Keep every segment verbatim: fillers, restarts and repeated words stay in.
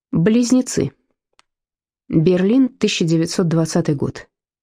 Близнецы. Берлин, тысяча девятьсот двадцатый год.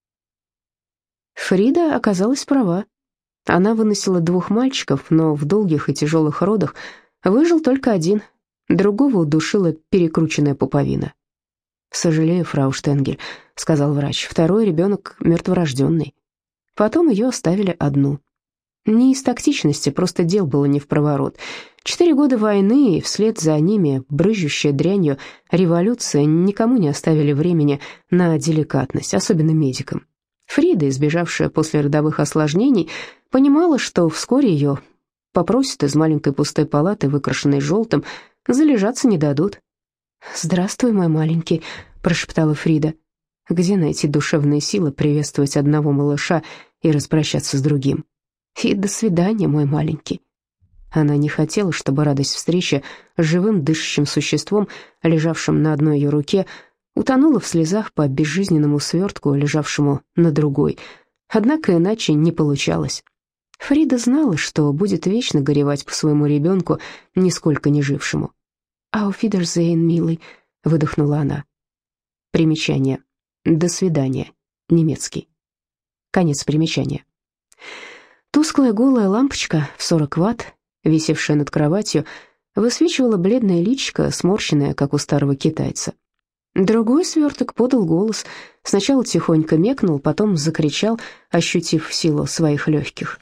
Фрида оказалась права. Она выносила двух мальчиков, но в долгих и тяжелых родах выжил только один. Другого удушила перекрученная пуповина. «Сожалею, фрау Штенгель», — сказал врач, — «второй ребенок мертворожденный». Потом ее оставили одну. Не из тактичности, просто дел было не впроворот. Четыре года войны и вслед за ними брызжущая дрянью революция никому не оставили времени на деликатность, особенно медикам. Фрида, избежавшая послеродовых осложнений, понимала, что вскоре ее попросят из маленькой пустой палаты, выкрашенной желтым, залежаться не дадут. «Здравствуй, мой маленький», — прошептала Фрида. Где найти душевные силы приветствовать одного малыша и распрощаться с другим? И до свидания, мой маленький. Она не хотела, чтобы радость встречи с живым дышащим существом, лежавшим на одной ее руке, утонула в слезах по безжизненному свертку, лежавшему на другой. Однако иначе не получалось. Фрида знала, что будет вечно горевать по своему ребенку, нисколько не жившему. «Auf Wiedersehen, милый», — выдохнула она. Примечание. «До свидания». Немецкий. Конец примечания. Тусклая голая лампочка в сорок ватт, висевшая над кроватью, высвечивала бледное личико, сморщенное, как у старого китайца. Другой сверток подал голос. Сначала тихонько мекнул, потом закричал, ощутив силу своих легких.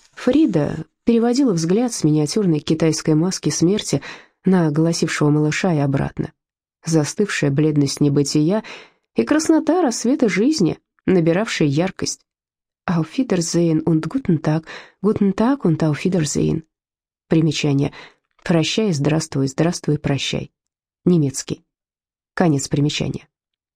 Фрида переводила взгляд с миниатюрной китайской маски смерти на голосившего малыша и обратно. Застывшая бледность небытия и краснота рассвета жизни, набиравшая яркость. «Auf Wiedersehen und guten Tag, guten Tag und auf Wiedersehen». Примечание. «Прощай, здравствуй, здравствуй, прощай». Немецкий. Конец примечания.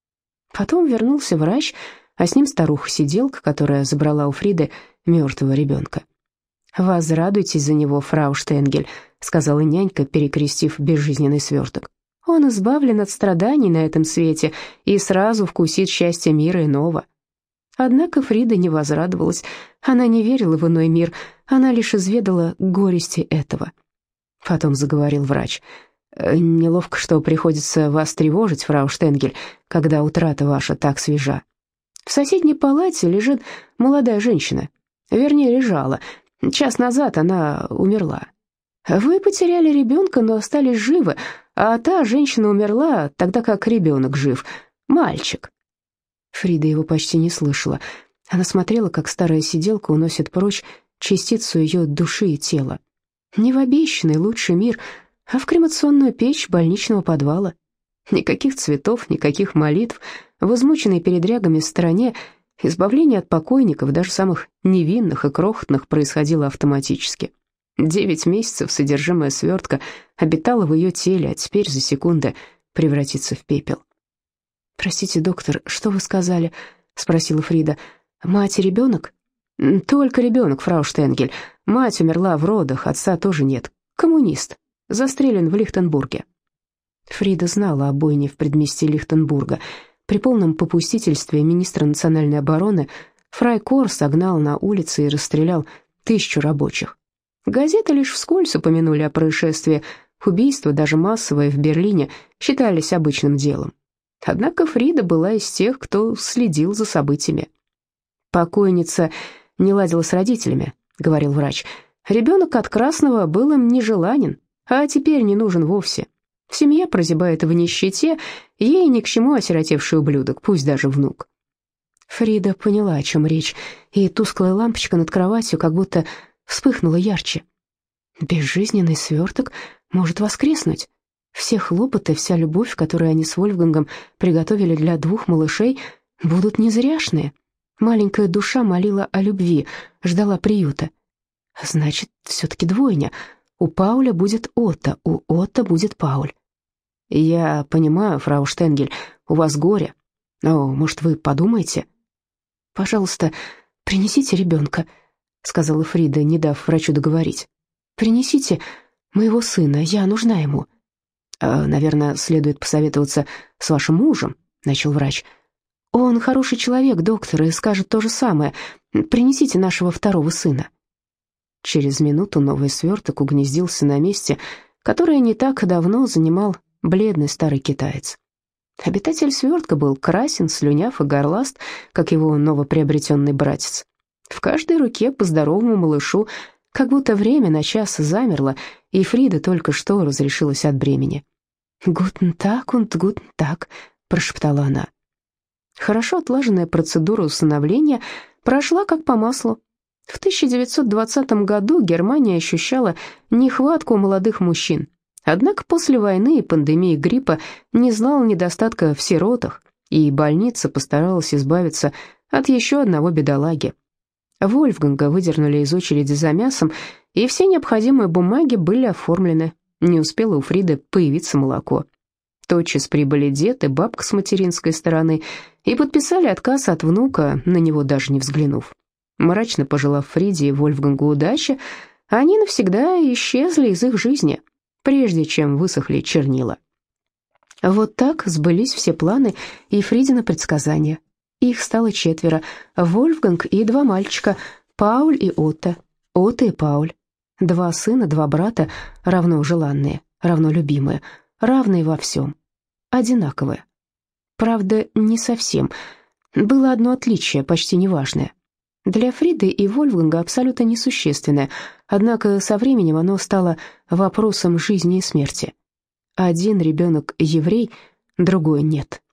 Потом вернулся врач, а с ним старуха-сиделка, которая забрала у Фриды мертвого ребенка. «Возрадуйтесь за него, фрау Штенгель», — сказала нянька, перекрестив безжизненный сверток. «Он избавлен от страданий на этом свете и сразу вкусит счастье мира иного». Однако Фрида не возрадовалась, она не верила в иной мир, она лишь изведала горести этого. Потом заговорил врач. «Неловко, что приходится вас тревожить, фрау Штенгель, когда утрата ваша так свежа. В соседней палате лежит молодая женщина, вернее, лежала. Час назад она умерла. Вы потеряли ребенка, но остались живы, а та женщина умерла, тогда как ребенок жив, мальчик». Фрида его почти не слышала. Она смотрела, как старая сиделка уносит прочь частицу ее души и тела. Не в обещанный лучший мир, а в кремационную печь больничного подвала. Никаких цветов, никаких молитв. В измученной передрягами стране избавление от покойников, даже самых невинных и крохотных, происходило автоматически. Девять месяцев содержимое свертка обитало в ее теле, а теперь за секунды превратится в пепел. «Простите, доктор, что вы сказали?» — спросила Фрида. «Мать и ребенок?» «Только ребенок, фрау Штенгель. Мать умерла в родах, отца тоже нет. Коммунист. Застрелен в Лихтенбурге». Фрида знала о бойне в предместье Лихтенбурга. При полном попустительстве министра национальной обороны Фрайкор согнал на улицы и расстрелял тысячу рабочих. Газеты лишь вскользь упомянули о происшествии. Убийства, даже массовые, в Берлине считались обычным делом. Однако Фрида была из тех, кто следил за событиями. «Покойница не ладила с родителями», — говорил врач. «Ребенок от красного был им нежеланен, а теперь не нужен вовсе. Семья прозябает в нищете, ей ни к чему осиротевший ублюдок, пусть даже внук». Фрида поняла, о чем речь, и тусклая лампочка над кроватью как будто вспыхнула ярче. Безжизненный сверток может воскреснуть. Все хлопоты, вся любовь, которую они с Вольфгангом приготовили для двух малышей, будут незряшные. Маленькая душа молила о любви, ждала приюта. Значит, все-таки двойня. У Пауля будет Отто, у Отто будет Пауль. «Я понимаю, фрау Штенгель, у вас горе. Но, может, вы подумаете?» «Пожалуйста, принесите ребенка», — сказала Фрида, не дав врачу договорить. «Принесите моего сына, я нужна ему». «Наверное, следует посоветоваться с вашим мужем», — начал врач. «Он хороший человек, доктор, и скажет то же самое. Принесите нашего второго сына». Через минуту новый сверток угнездился на месте, которое не так давно занимал бледный старый китаец. Обитатель свертка был красен, слюняв и горласт, как его новоприобретенный братец. В каждой руке по здоровому малышу, как будто время на час замерло, и Фрида только что разрешилась от бремени. «Гутен так und гутен так», — прошептала она. Хорошо отлаженная процедура усыновления прошла как по маслу. В тысяча девятьсот двадцатом году Германия ощущала нехватку молодых мужчин. Однако после войны и пандемии гриппа не знала недостатка в сиротах, и больница постаралась избавиться от еще одного бедолаги. Вольфганга выдернули из очереди за мясом, и все необходимые бумаги были оформлены. Не успело у Фриды появиться молоко. Тотчас прибыли дед и бабка с материнской стороны и подписали отказ от внука, на него даже не взглянув. Мрачно пожелав Фриде и Вольфгангу удачи, они навсегда исчезли из их жизни, прежде чем высохли чернила. Вот так сбылись все планы и Фридина предсказания. Их стало четверо: Вольфганг и два мальчика, Пауль и Отто, Отто и Пауль. Два сына, два брата, равно желанные, равно любимые, равные во всем, одинаковые. Правда, не совсем. Было одно отличие, почти неважное. Для Фриды и Вольфганга абсолютно несущественное, однако со временем оно стало вопросом жизни и смерти. Один ребенок еврей, другой нет.